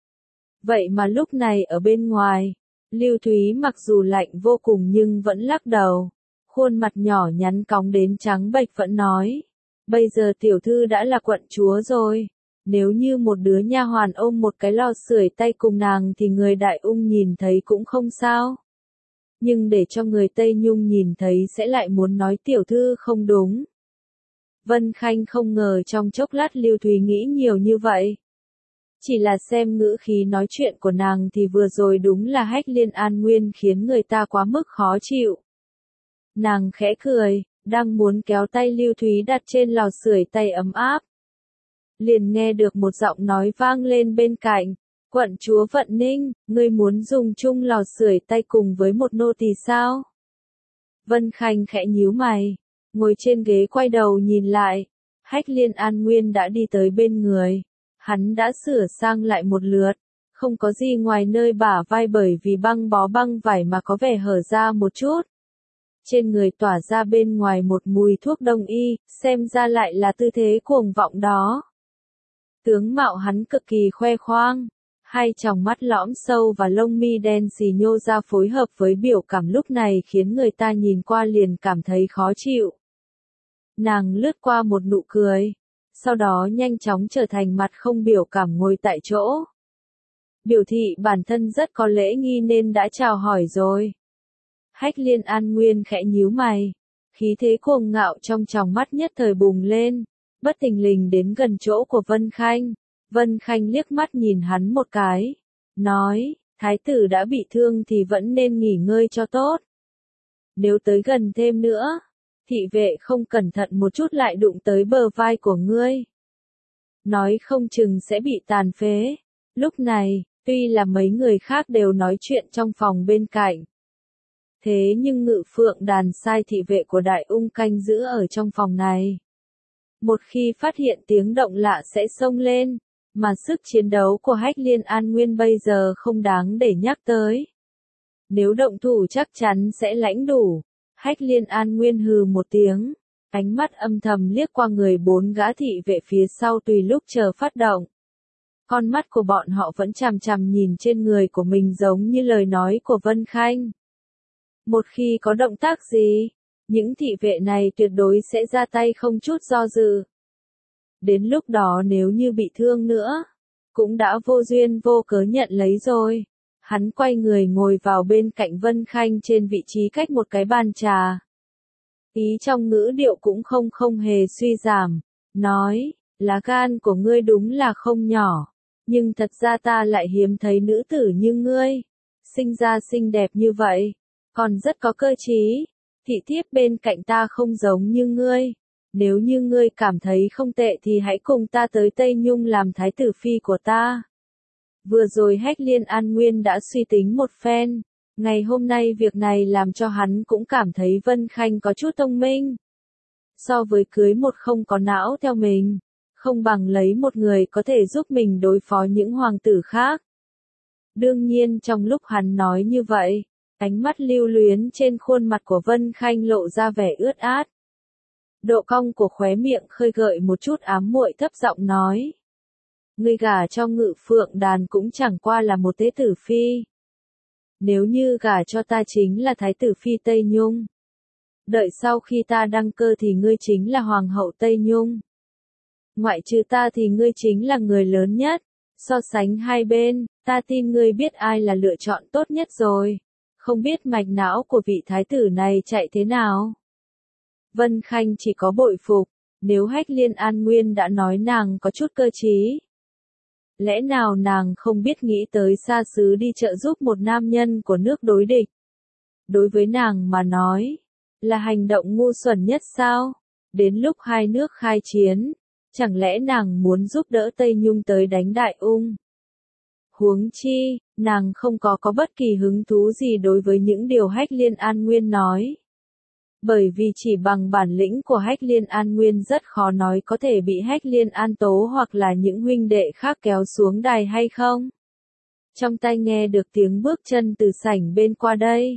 Vậy mà lúc này ở bên ngoài, Lưu Thúy mặc dù lạnh vô cùng nhưng vẫn lắc đầu. Khuôn mặt nhỏ nhắn cong đến trắng bệch vẫn nói. Bây giờ tiểu thư đã là quận chúa rồi. Nếu như một đứa nha hoàn ôm một cái lò sưởi tay cùng nàng thì người Đại Ung nhìn thấy cũng không sao. Nhưng để cho người Tây Nhung nhìn thấy sẽ lại muốn nói tiểu thư không đúng. Vân Khanh không ngờ trong chốc lát Lưu Thúy nghĩ nhiều như vậy. Chỉ là xem ngữ khí nói chuyện của nàng thì vừa rồi đúng là Hách Liên An Nguyên khiến người ta quá mức khó chịu. Nàng khẽ cười, đang muốn kéo tay Lưu Thúy đặt trên lò sưởi tay ấm áp. Liền nghe được một giọng nói vang lên bên cạnh. Quận chúa Vận Ninh, ngươi muốn dùng chung lò sưởi tay cùng với một nô tỳ sao? Vân Khanh khẽ nhíu mày, ngồi trên ghế quay đầu nhìn lại. Hách Liên An Nguyên đã đi tới bên người. Hắn đã sửa sang lại một lượt, không có gì ngoài nơi bả vai bởi vì băng bó băng vải mà có vẻ hở ra một chút. Trên người tỏa ra bên ngoài một mùi thuốc đông y, xem ra lại là tư thế cuồng vọng đó. Tướng mạo hắn cực kỳ khoe khoang. Hai tròng mắt lõm sâu và lông mi đen xì nhô ra phối hợp với biểu cảm lúc này khiến người ta nhìn qua liền cảm thấy khó chịu. Nàng lướt qua một nụ cười, sau đó nhanh chóng trở thành mặt không biểu cảm ngồi tại chỗ. Biểu thị bản thân rất có lễ nghi nên đã chào hỏi rồi. Hách Liên An Nguyên khẽ nhíu mày, khí thế cuồng ngạo trong tròng mắt nhất thời bùng lên, bất thình lình đến gần chỗ của Vân Khanh. Vân Khanh liếc mắt nhìn hắn một cái, nói, thái tử đã bị thương thì vẫn nên nghỉ ngơi cho tốt. Nếu tới gần thêm nữa, thị vệ không cẩn thận một chút lại đụng tới bờ vai của ngươi. Nói không chừng sẽ bị tàn phế. Lúc này, tuy là mấy người khác đều nói chuyện trong phòng bên cạnh. Thế nhưng Ngự Phượng Đàn sai thị vệ của Đại Ung canh giữ ở trong phòng này. Một khi phát hiện tiếng động lạ sẽ xông lên. Mà sức chiến đấu của Hách Liên An Nguyên bây giờ không đáng để nhắc tới. Nếu động thủ chắc chắn sẽ lãnh đủ. Hách Liên An Nguyên hừ một tiếng, ánh mắt âm thầm liếc qua người bốn gã thị vệ phía sau tùy lúc chờ phát động. Con mắt của bọn họ vẫn chằm chằm nhìn trên người của mình giống như lời nói của Vân Khanh. Một khi có động tác gì, những thị vệ này tuyệt đối sẽ ra tay không chút do dự. Đến lúc đó nếu như bị thương nữa, cũng đã vô duyên vô cớ nhận lấy rồi. Hắn quay người ngồi vào bên cạnh Vân Khanh trên vị trí cách một cái bàn trà. Ý trong ngữ điệu cũng không không hề suy giảm, nói, lá gan của ngươi đúng là không nhỏ, nhưng thật ra ta lại hiếm thấy nữ tử như ngươi, sinh ra xinh đẹp như vậy, còn rất có cơ trí, thị thiếp bên cạnh ta không giống như ngươi. Nếu như ngươi cảm thấy không tệ thì hãy cùng ta tới Tây Nhung làm thái tử phi của ta. Vừa rồi Hách Liên An Nguyên đã suy tính một phen. Ngày hôm nay việc này làm cho hắn cũng cảm thấy Vân Khanh có chút thông minh. So với cưới một không có não theo mình, không bằng lấy một người có thể giúp mình đối phó những hoàng tử khác. Đương nhiên trong lúc hắn nói như vậy, ánh mắt lưu luyến trên khuôn mặt của Vân Khanh lộ ra vẻ ướt át. Độ cong của khóe miệng khơi gợi một chút ám muội thấp giọng nói. Ngươi gả cho Ngự Phượng Đàn cũng chẳng qua là một tế tử phi. nếu như gả cho ta chính là Thái tử Phi Tây Nhung. Đợi sau khi ta đăng cơ thì ngươi chính là Hoàng hậu Tây Nhung. Ngoại trừ ta thì ngươi chính là người lớn nhất. So sánh hai bên, ta tin ngươi biết ai là lựa chọn tốt nhất rồi. Không biết mạch não của vị thái tử này chạy thế nào. Vân Khanh chỉ có bội phục, nếu Hách Liên An Nguyên đã nói nàng có chút cơ trí. Lẽ nào nàng không biết nghĩ tới xa xứ đi trợ giúp một nam nhân của nước đối địch? Đối với nàng mà nói, là hành động ngu xuẩn nhất sao? Đến lúc hai nước khai chiến, chẳng lẽ nàng muốn giúp đỡ Tây Nhung tới đánh Đại Ung? Huống chi, nàng không có có bất kỳ hứng thú gì đối với những điều Hách Liên An Nguyên nói. Bởi vì chỉ bằng bản lĩnh của Hách Liên An Nguyên rất khó nói có thể bị Hách Liên An Tố hoặc là những huynh đệ khác kéo xuống đài hay không. Trong tai nghe được tiếng bước chân từ sảnh bên qua đây.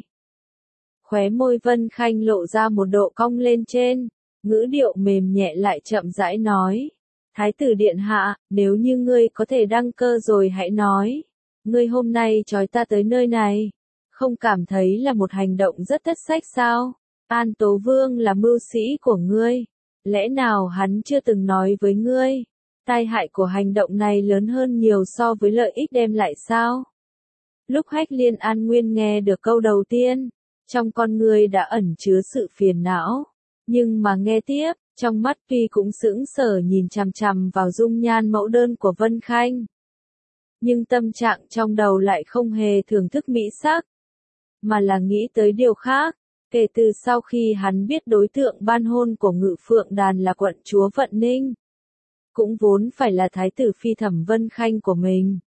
Khóe môi Vân Khanh lộ ra một độ cong lên trên, ngữ điệu mềm nhẹ lại chậm rãi nói. Thái tử điện hạ, nếu như ngươi có thể đăng cơ rồi hãy nói. Ngươi hôm nay trói ta tới nơi này, không cảm thấy là một hành động rất thất sách sao? An Tố Vương là mưu sĩ của ngươi, lẽ nào hắn chưa từng nói với ngươi? Tai hại của hành động này lớn hơn nhiều so với lợi ích đem lại sao? Lúc Hách Liên An Nguyên nghe được câu đầu tiên, trong con ngươi đã ẩn chứa sự phiền não, nhưng mà nghe tiếp, trong mắt tuy cũng sững sờ nhìn chằm chằm vào dung nhan mẫu đơn của Vân Khanh. Nhưng tâm trạng trong đầu lại không hề thưởng thức mỹ sắc, mà là nghĩ tới điều khác. Kể từ sau khi hắn biết đối tượng ban hôn của Ngự Phượng Đàn là quận chúa Vận Ninh, cũng vốn phải là thái tử phi Thẩm Vân Khanh của mình,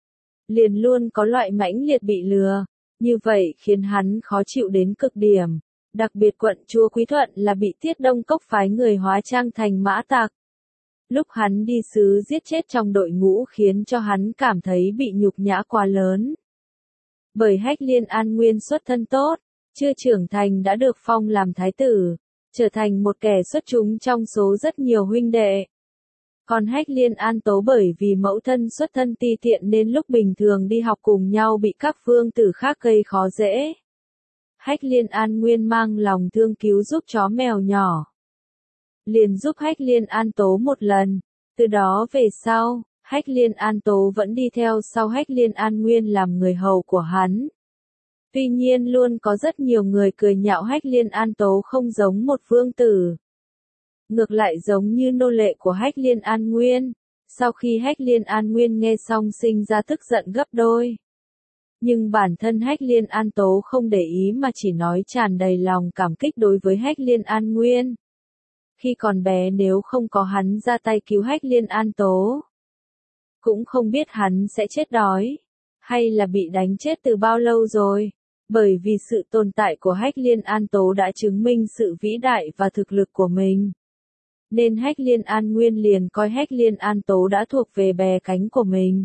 liền luôn có loại mãnh liệt bị lừa, như vậy khiến hắn khó chịu đến cực điểm. Đặc biệt quận chúa Quý Thuận là bị Tiết Đông Cốc phái người hóa trang thành mã tặc. Lúc hắn đi sứ giết chết trong đội ngũ khiến cho hắn cảm thấy bị nhục nhã quá lớn. Bởi Hách Liên An Nguyên xuất thân tốt, chưa trưởng thành đã được phong làm thái tử, trở thành một kẻ xuất chúng trong số rất nhiều huynh đệ. Còn Hách Liên An Tố bởi vì mẫu thân xuất thân ti tiện nên lúc bình thường đi học cùng nhau bị các vương tử khác gây khó dễ. Hách Liên An Nguyên mang lòng thương cứu giúp chó mèo nhỏ. Liền giúp Hách Liên An Tố một lần, từ đó về sau, Hách Liên An Tố vẫn đi theo sau Hách Liên An Nguyên làm người hầu của hắn. Tuy nhiên luôn có rất nhiều người cười nhạo Hách Liên An Tố không giống một vương tử. Ngược lại giống như nô lệ của Hách Liên An Nguyên. Sau khi Hách Liên An Nguyên nghe xong sinh ra tức giận gấp đôi. Nhưng bản thân Hách Liên An Tố không để ý mà chỉ nói tràn đầy lòng cảm kích đối với Hách Liên An Nguyên. Khi còn bé nếu không có hắn ra tay cứu Hách Liên An Tố, cũng không biết hắn sẽ chết đói, hay là bị đánh chết từ bao lâu rồi. Bởi vì sự tồn tại của Hách Liên An Tố đã chứng minh sự vĩ đại và thực lực của mình. Nên Hách Liên An Nguyên liền coi Hách Liên An Tố đã thuộc về bè cánh của mình.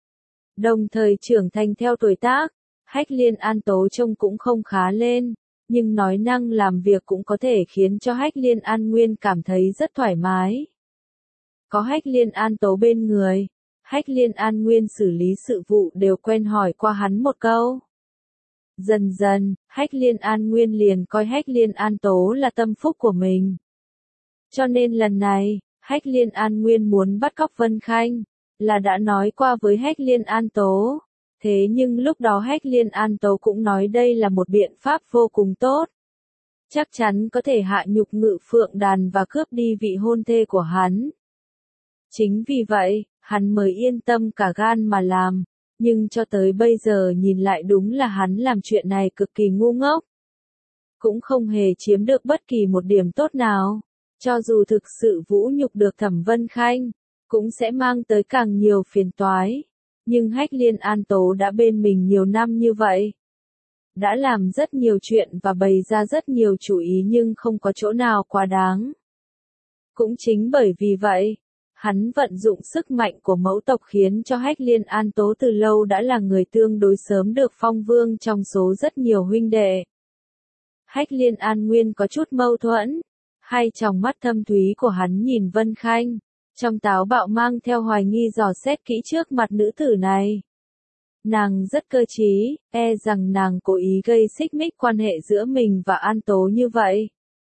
Đồng thời trưởng thành theo tuổi tác, Hách Liên An Tố trông cũng không khá lên, nhưng nói năng làm việc cũng có thể khiến cho Hách Liên An Nguyên cảm thấy rất thoải mái. Có Hách Liên An Tố bên người, Hách Liên An Nguyên xử lý sự vụ đều quen hỏi qua hắn một câu. Dần dần, Hách Liên An Nguyên liền coi Hách Liên An Tố là tâm phúc của mình. Cho nên lần này, Hách Liên An Nguyên muốn bắt cóc Vân Khanh, là đã nói qua với Hách Liên An Tố. Thế nhưng lúc đó Hách Liên An Tố cũng nói đây là một biện pháp vô cùng tốt. Chắc chắn có thể hạ nhục Ngự Phượng Đàn và cướp đi vị hôn thê của hắn. Chính vì vậy, hắn mới yên tâm cả gan mà làm. Nhưng cho tới bây giờ nhìn lại đúng là hắn làm chuyện này cực kỳ ngu ngốc. Cũng không hề chiếm được bất kỳ một điểm tốt nào. Cho dù thực sự vũ nhục được Thẩm Vân Khanh, cũng sẽ mang tới càng nhiều phiền toái. Nhưng Hách Liên An Tố đã bên mình nhiều năm như vậy. Đã làm rất nhiều chuyện và bày ra rất nhiều chủ ý nhưng không có chỗ nào quá đáng. Cũng chính bởi vì vậy, hắn vận dụng sức mạnh của mẫu tộc khiến cho Hách Liên An Tố từ lâu đã là người tương đối sớm được phong vương trong số rất nhiều huynh đệ. Hách Liên An Nguyên có chút mâu thuẫn, hai tròng mắt thâm thúy của hắn nhìn Vân Khanh, trong táo bạo mang theo hoài nghi dò xét kỹ trước mặt nữ tử này. Nàng rất cơ trí, e rằng nàng cố ý gây xích mích quan hệ giữa mình và An Tố như vậy.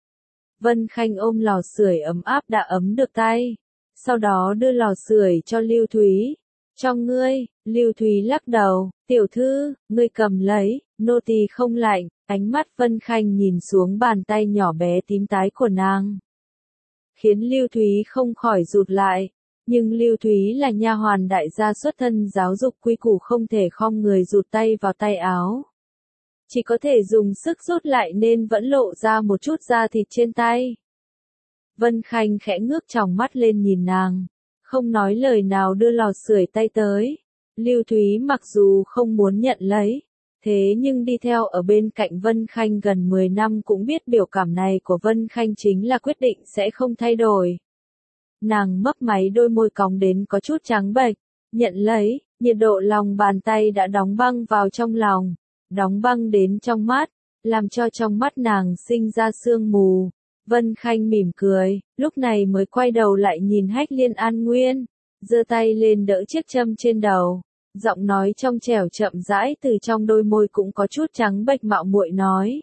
Vân Khanh ôm lò sưởi ấm áp đã ấm được tay, sau đó đưa lò sưởi cho Lưu Thúy. Cho ngươi, Lưu Thúy lắc đầu, tiểu thư, ngươi cầm lấy, nô tỳ không lạnh. Ánh mắt Vân Khanh nhìn xuống bàn tay nhỏ bé tím tái của nàng, khiến Lưu Thúy không khỏi rụt lại. Nhưng Lưu Thúy là nha hoàn đại gia xuất thân giáo dục quy củ, không thể khom người rụt tay vào tay áo, chỉ có thể dùng sức rút lại nên vẫn lộ ra một chút da thịt trên tay. Vân Khanh khẽ ngước tròng mắt lên nhìn nàng, không nói lời nào đưa lò sưởi tay tới. Lưu Thúy mặc dù không muốn nhận lấy, thế nhưng đi theo ở bên cạnh Vân Khanh gần mười năm cũng biết biểu cảm này của Vân Khanh chính là quyết định sẽ không thay đổi. Nàng mấp máy đôi môi cong đến có chút trắng bệch, nhận lấy, nhiệt độ lòng bàn tay đã đóng băng vào trong lòng, đóng băng đến trong mắt, làm cho trong mắt nàng sinh ra sương mù. Vân Khanh mỉm cười, lúc này mới quay đầu lại nhìn Hách Liên An Nguyên, giơ tay lên đỡ chiếc châm trên đầu, giọng nói trong trẻo chậm rãi từ trong đôi môi cũng có chút trắng bệch mạo muội nói.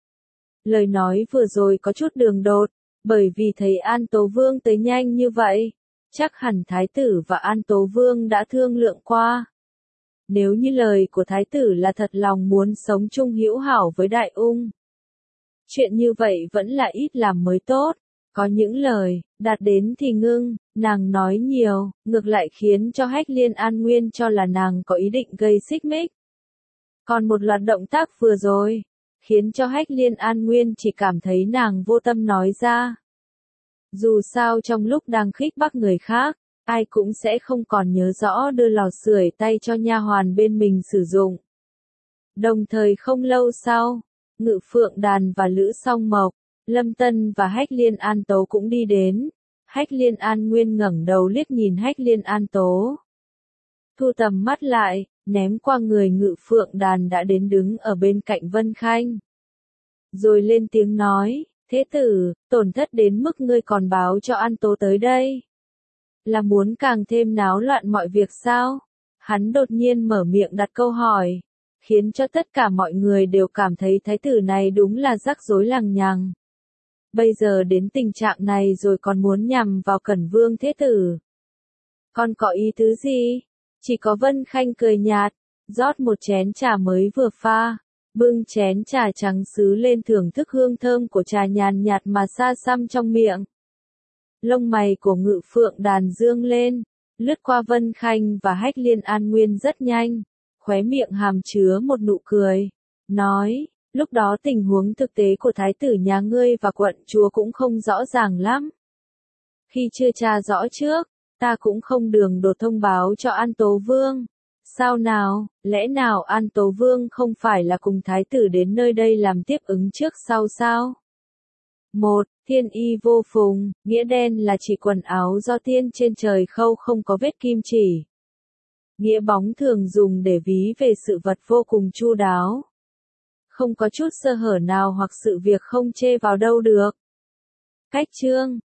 Lời nói vừa rồi có chút đường đột, bởi vì thấy An Tố Vương tới nhanh như vậy, chắc hẳn Thái tử và An Tố Vương đã thương lượng qua. Nếu như lời của Thái tử là thật lòng muốn sống chung hữu hảo với Đại Ung, chuyện như vậy vẫn là ít làm mới tốt. Có những lời, đạt đến thì ngưng, nàng nói nhiều, ngược lại khiến cho Hách Liên An Nguyên cho là nàng có ý định gây xích mích. Còn một loạt động tác vừa rồi, khiến cho Hách Liên An Nguyên chỉ cảm thấy nàng vô tâm nói ra. Dù sao trong lúc đang khích bác người khác, ai cũng sẽ không còn nhớ rõ đưa lò sưởi tay cho nha hoàn bên mình sử dụng. Đồng thời không lâu sau, Ngự Phượng Đàn và Lữ Song Mộc, Lâm Tân và Hách Liên An Tố cũng đi đến. Hách Liên An Nguyên ngẩng đầu liếc nhìn Hách Liên An Tố, thu tầm mắt lại, ném qua người Ngự Phượng Đàn đã đến đứng ở bên cạnh Vân Khanh. Rồi lên tiếng nói, thế tử, tổn thất đến mức ngươi còn báo cho An Tố tới đây. Là muốn càng thêm náo loạn mọi việc sao? Hắn đột nhiên mở miệng đặt câu hỏi, khiến cho tất cả mọi người đều cảm thấy thái tử này đúng là rắc rối lằng nhằng. Bây giờ đến tình trạng này rồi còn muốn nhằm vào Cẩn Vương thế tử. Còn có ý tứ gì? Chỉ có Vân Khanh cười nhạt, rót một chén trà mới vừa pha, bưng chén trà trắng sứ lên thưởng thức hương thơm của trà nhàn nhạt mà xa xăm trong miệng. Lông mày của Ngự Phượng Đàn dương lên, lướt qua Vân Khanh và Hách Liên An Nguyên rất nhanh, khóe miệng hàm chứa một nụ cười, nói, lúc đó tình huống thực tế của thái tử nhà ngươi và quận chúa cũng không rõ ràng lắm. Khi chưa tra rõ trước, ta cũng không đường đột thông báo cho An Tố Vương. Sao nào, lẽ nào An Tố Vương không phải là cùng thái tử đến nơi đây làm tiếp ứng trước sau sao? Một, thiên y vô phùng, nghĩa đen là chỉ quần áo do tiên trên trời khâu không có vết kim chỉ. Nghĩa bóng thường dùng để ví về sự vật vô cùng chu đáo, không có chút sơ hở nào hoặc sự việc không chê vào đâu được. Cách chương